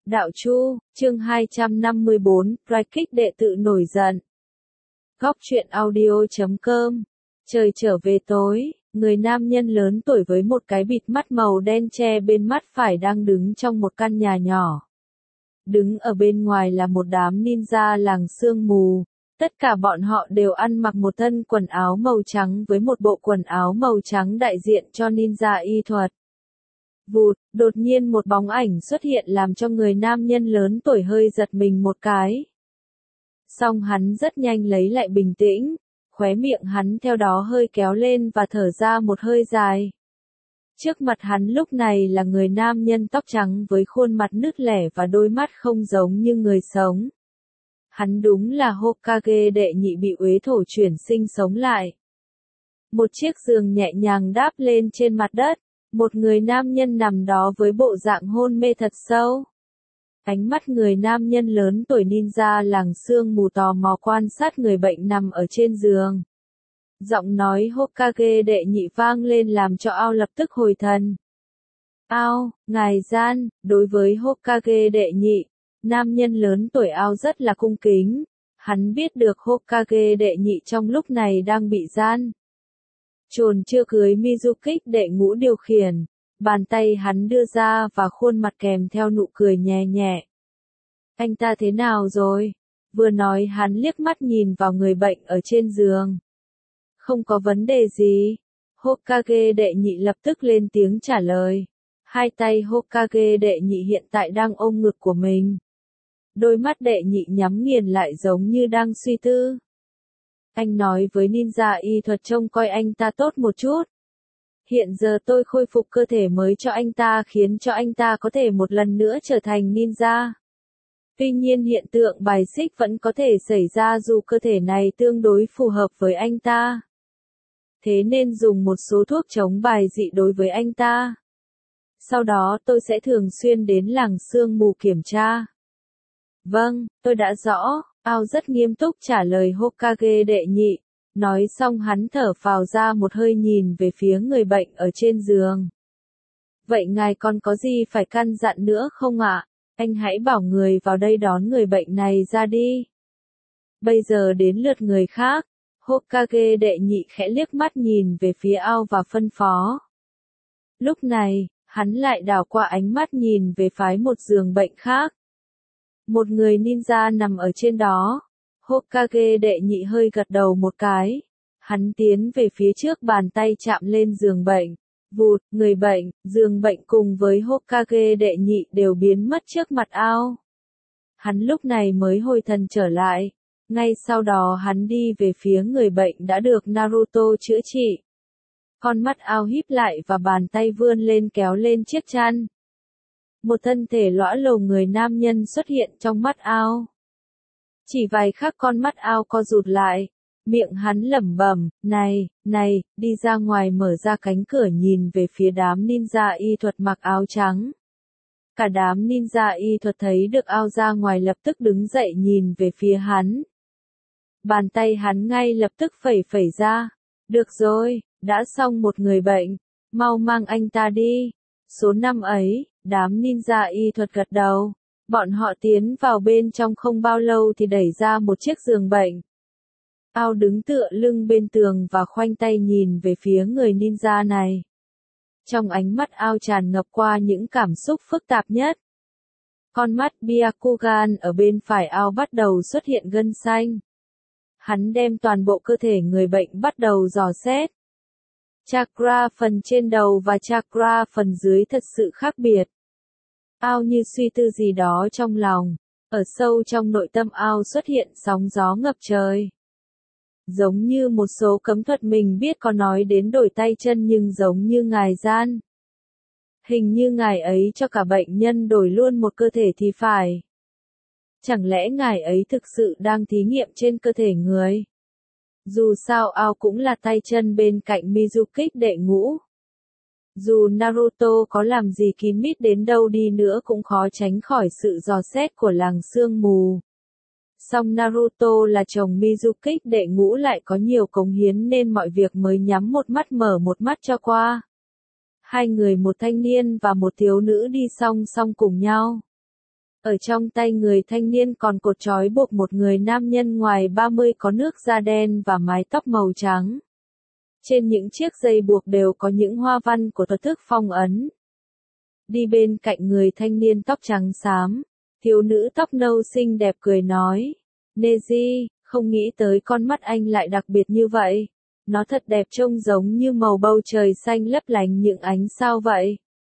Đạo Chu, chương 254, Raikik đệ tử nổi giận. Góc truyện audio.com. Trời trở về tối, người nam nhân lớn tuổi với một cái bịt mắt màu đen che bên mắt phải đang đứng trong một căn nhà nhỏ. Đứng ở bên ngoài là một đám ninja làng sương mù. Tất cả bọn họ đều ăn mặc một thân quần áo màu trắng với một bộ quần áo màu trắng đại diện cho ninja y thuật. Vụt, đột nhiên một bóng ảnh xuất hiện làm cho người nam nhân lớn tuổi hơi giật mình một cái. Song hắn rất nhanh lấy lại bình tĩnh, khóe miệng hắn theo đó hơi kéo lên và thở ra một hơi dài. Trước mặt hắn lúc này là người nam nhân tóc trắng với khuôn mặt nứt lẻ và đôi mắt không giống như người sống. Hắn đúng là Hokage đệ nhị bị uế thổ chuyển sinh sống lại. Một chiếc giường nhẹ nhàng đáp lên trên mặt đất. Một người nam nhân nằm đó với bộ dạng hôn mê thật sâu. Ánh mắt người nam nhân lớn tuổi ninja làng sương mù tò mò quan sát người bệnh nằm ở trên giường. Giọng nói Hokage đệ nhị vang lên làm cho Ao lập tức hồi thần. Ao, ngài gian, đối với Hokage đệ nhị, nam nhân lớn tuổi Ao rất là cung kính. Hắn biết được Hokage đệ nhị trong lúc này đang bị gian. Trồn chưa cưới Mizukik đệ ngũ điều khiển, bàn tay hắn đưa ra và khuôn mặt kèm theo nụ cười nhẹ nhẹ. Anh ta thế nào rồi? Vừa nói hắn liếc mắt nhìn vào người bệnh ở trên giường. Không có vấn đề gì. Hokage đệ nhị lập tức lên tiếng trả lời. Hai tay Hokage đệ nhị hiện tại đang ôm ngực của mình. Đôi mắt đệ nhị nhắm nghiền lại giống như đang suy tư. Anh nói với ninja y thuật trông coi anh ta tốt một chút. Hiện giờ tôi khôi phục cơ thể mới cho anh ta khiến cho anh ta có thể một lần nữa trở thành ninja. Tuy nhiên hiện tượng bài xích vẫn có thể xảy ra dù cơ thể này tương đối phù hợp với anh ta. Thế nên dùng một số thuốc chống bài dị đối với anh ta. Sau đó tôi sẽ thường xuyên đến làng sương mù kiểm tra. Vâng, tôi đã rõ. Ao rất nghiêm túc trả lời Hokage đệ nhị, nói xong hắn thở phào ra một hơi nhìn về phía người bệnh ở trên giường. Vậy ngài còn có gì phải căn dặn nữa không ạ? Anh hãy bảo người vào đây đón người bệnh này ra đi. Bây giờ đến lượt người khác, Hokage đệ nhị khẽ liếc mắt nhìn về phía Ao và phân phó. Lúc này, hắn lại đảo qua ánh mắt nhìn về phái một giường bệnh khác. Một người ninja nằm ở trên đó. Hokage đệ nhị hơi gật đầu một cái. Hắn tiến về phía trước bàn tay chạm lên giường bệnh. Vụt, người bệnh, giường bệnh cùng với Hokage đệ nhị đều biến mất trước mặt Ao. Hắn lúc này mới hồi thần trở lại. Ngay sau đó hắn đi về phía người bệnh đã được Naruto chữa trị. Con mắt Ao híp lại và bàn tay vươn lên kéo lên chiếc chăn. Một thân thể lõa lồ người nam nhân xuất hiện trong mắt Ao. Chỉ vài khắc con mắt Ao co rụt lại, miệng hắn lẩm bẩm, này, đi ra ngoài mở ra cánh cửa nhìn về phía đám ninja y thuật mặc áo trắng. Cả đám ninja y thuật thấy được Ao ra ngoài lập tức đứng dậy nhìn về phía hắn. Bàn tay hắn ngay lập tức phẩy ra. Được rồi, đã xong một người bệnh, mau mang anh ta đi. Số năm ấy, đám ninja y thuật gật đầu. Bọn họ tiến vào bên trong không bao lâu thì đẩy ra một chiếc giường bệnh. Ao đứng tựa lưng bên tường và khoanh tay nhìn về phía người ninja này. Trong ánh mắt Ao tràn ngập qua những cảm xúc phức tạp nhất. Con mắt Byakugan ở bên phải Ao bắt đầu xuất hiện gân xanh. Hắn đem toàn bộ cơ thể người bệnh bắt đầu dò xét. Chakra phần trên đầu và chakra phần dưới thật sự khác biệt. Ao như suy tư gì đó trong lòng. Ở sâu trong nội tâm Ao xuất hiện sóng gió ngập trời. Giống như một số cấm thuật mình biết có nói đến đổi tay chân nhưng giống như ngài gian. Hình như ngài ấy cho cả bệnh nhân đổi luôn một cơ thể thì phải. Chẳng lẽ ngài ấy thực sự đang thí nghiệm trên cơ thể người? Dù sao Ao cũng là tay chân bên cạnh Mizukik đệ ngũ. Dù Naruto có làm gì kín mít đến đâu đi nữa cũng khó tránh khỏi sự dò xét của làng sương mù. Song Naruto là chồng Mizukik đệ ngũ lại có nhiều cống hiến nên mọi việc mới nhắm một mắt mở một mắt cho qua. Hai người một thanh niên và một thiếu nữ đi song song cùng nhau. Ở trong tay người thanh niên còn cột trói buộc một người nam nhân ngoài 30 có nước da đen và mái tóc màu trắng. Trên những chiếc dây buộc đều có những hoa văn của tổ thức phong ấn. Đi bên cạnh người thanh niên tóc trắng xám, thiếu nữ tóc nâu xinh đẹp cười nói, Neji, không nghĩ tới con mắt anh lại đặc biệt như vậy. Nó thật đẹp, trông giống như màu bầu trời xanh lấp lánh những ánh sao vậy.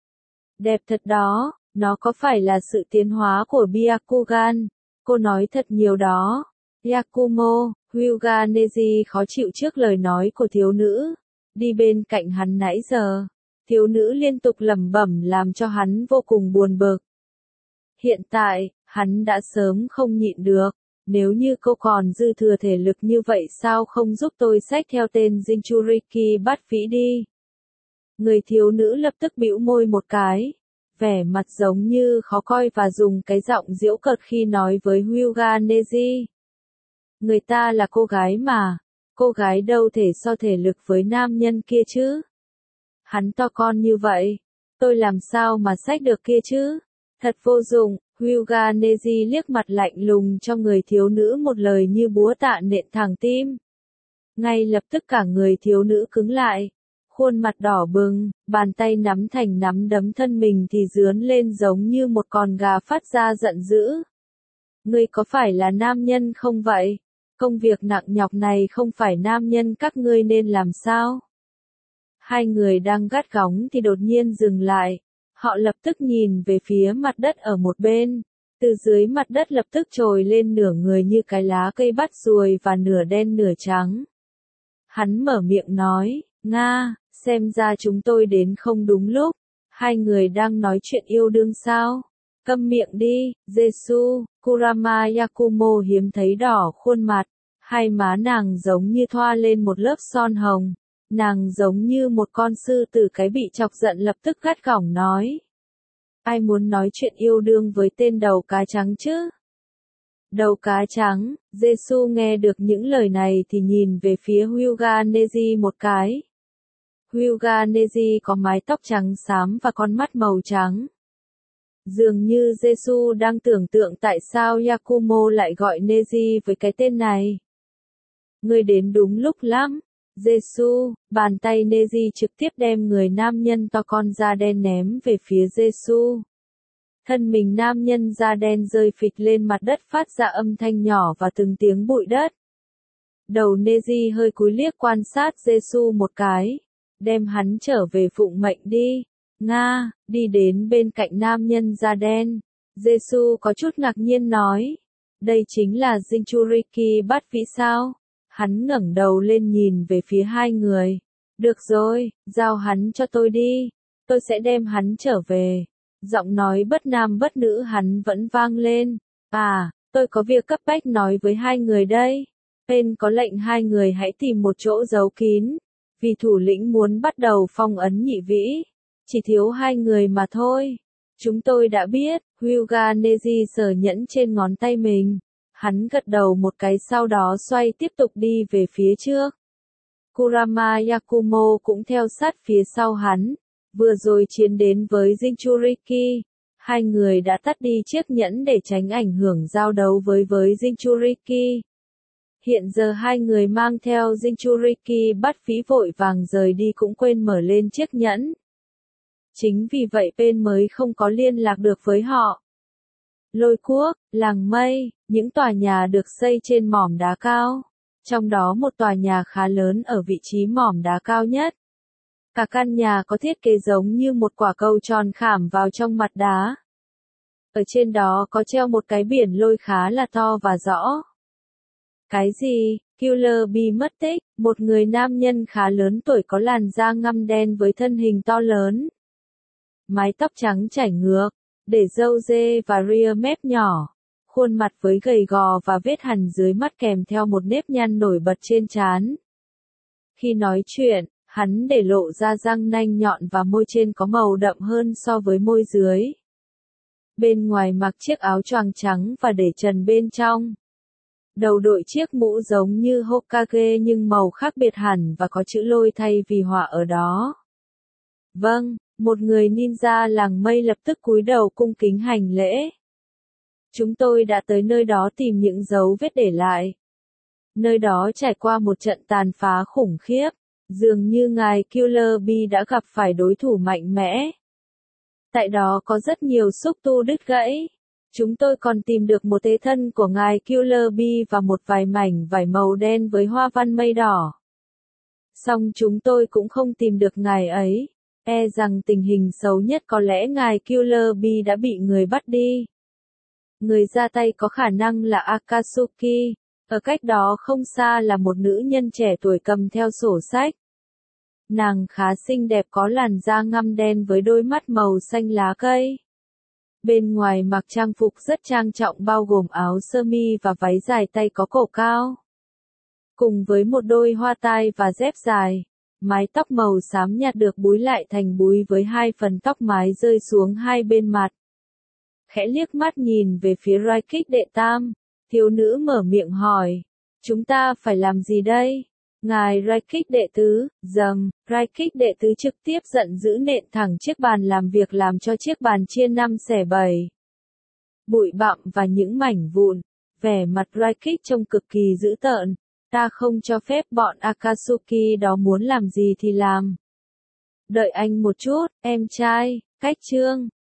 Đẹp thật đó, nó có phải là sự tiến hóa của Byakugan? Cô nói thật nhiều đó. Yakumo, Hyuga Neji khó chịu trước lời nói của thiếu nữ. Đi bên cạnh hắn nãy giờ, thiếu nữ liên tục lẩm bẩm làm cho hắn vô cùng buồn bực. Hiện tại, hắn đã sớm không nhịn được. Nếu như cô còn dư thừa thể lực như vậy sao không giúp tôi xách theo tên Jinchuriki bắt vĩ đi? Người thiếu nữ lập tức bĩu môi một cái, vẻ mặt giống như khó coi và dùng cái giọng giễu cợt khi nói với Hyuga Neji. Người ta là cô gái mà, cô gái đâu thể so thể lực với nam nhân kia chứ? Hắn to con như vậy, tôi làm sao mà xách được kia chứ? Thật vô dụng. Hyuga Neji liếc mặt lạnh lùng cho người thiếu nữ một lời như búa tạ nện thẳng tim. Ngay lập tức cả người thiếu nữ cứng lại, khuôn mặt đỏ bừng, bàn tay nắm thành nắm đấm, thân mình thì rướn lên giống như một con gà phát ra giận dữ. Ngươi có phải là nam nhân không vậy? Công việc nặng nhọc này không phải nam nhân các ngươi nên làm sao? Hai người đang gắt gỏng thì đột nhiên dừng lại. Họ lập tức nhìn về phía mặt đất ở một bên. Từ dưới mặt đất lập tức trồi lên nửa người như cái lá cây bắt ruồi và nửa đen nửa trắng. Hắn mở miệng nói, Nga, xem ra chúng tôi đến không đúng lúc. Hai người đang nói chuyện yêu đương sao? Câm miệng đi, Jesu. Kurama Yakumo hiếm thấy đỏ khuôn mặt. Hai má nàng giống như thoa lên một lớp son hồng. Nàng giống như một con sư tử cái bị chọc giận lập tức gắt gỏng nói. Ai muốn nói chuyện yêu đương với tên đầu cá trắng chứ? Đầu cá trắng, Jesu nghe được những lời này thì nhìn về phía Hyuga Neji một cái. Hyuga Neji có mái tóc trắng xám và con mắt màu trắng. Dường như Jesu đang tưởng tượng tại sao Yakumo lại gọi Neji với cái tên này. Ngươi đến đúng lúc lắm. Jesu, bàn tay Neji trực tiếp đem người nam nhân to con da đen ném về phía Jesu. Thân mình nam nhân da đen rơi phịch lên mặt đất phát ra âm thanh nhỏ và từng tiếng bụi đất. Đầu Neji hơi cúi liếc quan sát Jesu một cái. Đem hắn trở về phụng mệnh đi. Nga, đi đến bên cạnh nam nhân da đen. Jesu có chút ngạc nhiên nói. Đây chính là Jinchuriki bắt vĩ sao? Hắn ngẩng đầu lên nhìn về phía hai người. Được rồi, giao hắn cho tôi đi. Tôi sẽ đem hắn trở về. Giọng nói bất nam bất nữ hắn vẫn vang lên. À, tôi có việc cấp bách nói với hai người đây. Pen có lệnh hai người hãy tìm một chỗ giấu kín. Vì thủ lĩnh muốn bắt đầu phong ấn nhị vĩ. Chỉ thiếu hai người mà thôi. Chúng tôi đã biết. Hyuga Neji sờ nhẫn trên ngón tay mình. Hắn gật đầu một cái sau đó xoay tiếp tục đi về phía trước. Kurama Yakumo cũng theo sát phía sau hắn. Vừa rồi chiến đến với Jinchuriki. Hai người đã tắt đi chiếc nhẫn để tránh ảnh hưởng giao đấu với Jinchuriki. Hiện giờ hai người mang theo Jinchuriki bắt vĩ vội vàng rời đi cũng quên mở lên chiếc nhẫn. Chính vì vậy Pen mới không có liên lạc được với họ. Lôi Quốc, làng mây, những tòa nhà được xây trên mỏm đá cao. Trong đó một tòa nhà khá lớn ở vị trí mỏm đá cao nhất. Cả căn nhà có thiết kế giống như một quả cầu tròn khảm vào trong mặt đá. Ở trên đó có treo một cái biển lôi khá là to và rõ. Cái gì? Killer Bee mất tích, một người nam nhân khá lớn tuổi có làn da ngăm đen với thân hình to lớn. Mái tóc trắng chảy ngược, để râu dê và ria mép nhỏ. Khuôn mặt với gầy gò và vết hằn dưới mắt kèm theo một nếp nhăn nổi bật trên trán. Khi nói chuyện, hắn để lộ ra răng nanh nhọn và môi trên có màu đậm hơn so với môi dưới. Bên ngoài mặc chiếc áo choàng trắng và để trần bên trong. Đầu đội chiếc mũ giống như Hokage nhưng màu khác biệt hẳn và có chữ lôi thay vì họa ở đó. Vâng, một người ninja làng mây lập tức cúi đầu cung kính hành lễ. Chúng tôi đã tới nơi đó tìm những dấu vết để lại. Nơi đó trải qua một trận tàn phá khủng khiếp, dường như ngài Killer Bee đã gặp phải đối thủ mạnh mẽ. Tại đó có rất nhiều xúc tu đứt gãy. Chúng tôi còn tìm được một tế thân của ngài Killer Bee và một vài mảnh vải màu đen với hoa văn mây đỏ. Song chúng tôi cũng không tìm được ngài ấy. E rằng tình hình xấu nhất có lẽ ngài Killer Bee đã bị người bắt đi. Người ra tay có khả năng là Akatsuki. Ở cách đó không xa là một nữ nhân trẻ tuổi cầm theo sổ sách. Nàng khá xinh đẹp, có làn da ngăm đen với đôi mắt màu xanh lá cây. Bên ngoài mặc trang phục rất trang trọng bao gồm áo sơ mi và váy dài tay có cổ cao. Cùng với một đôi hoa tai và dép dài. Mái tóc màu xám nhạt được búi lại thành búi với hai phần tóc mái rơi xuống hai bên mặt. Khẽ liếc mắt nhìn về phía Raikik đệ tam, thiếu nữ mở miệng hỏi. Chúng ta phải làm gì đây? Ngài Raikik đệ tứ, Raikik đệ tứ trực tiếp giận dữ nện thẳng chiếc bàn làm việc làm cho chiếc bàn chia 5 xẻ 7. Bụi bặm và những mảnh vụn, vẻ mặt Raikik trông cực kỳ dữ tợn. Ta không cho phép bọn Akatsuki đó muốn làm gì thì làm. Đợi anh một chút, em trai, cách chương.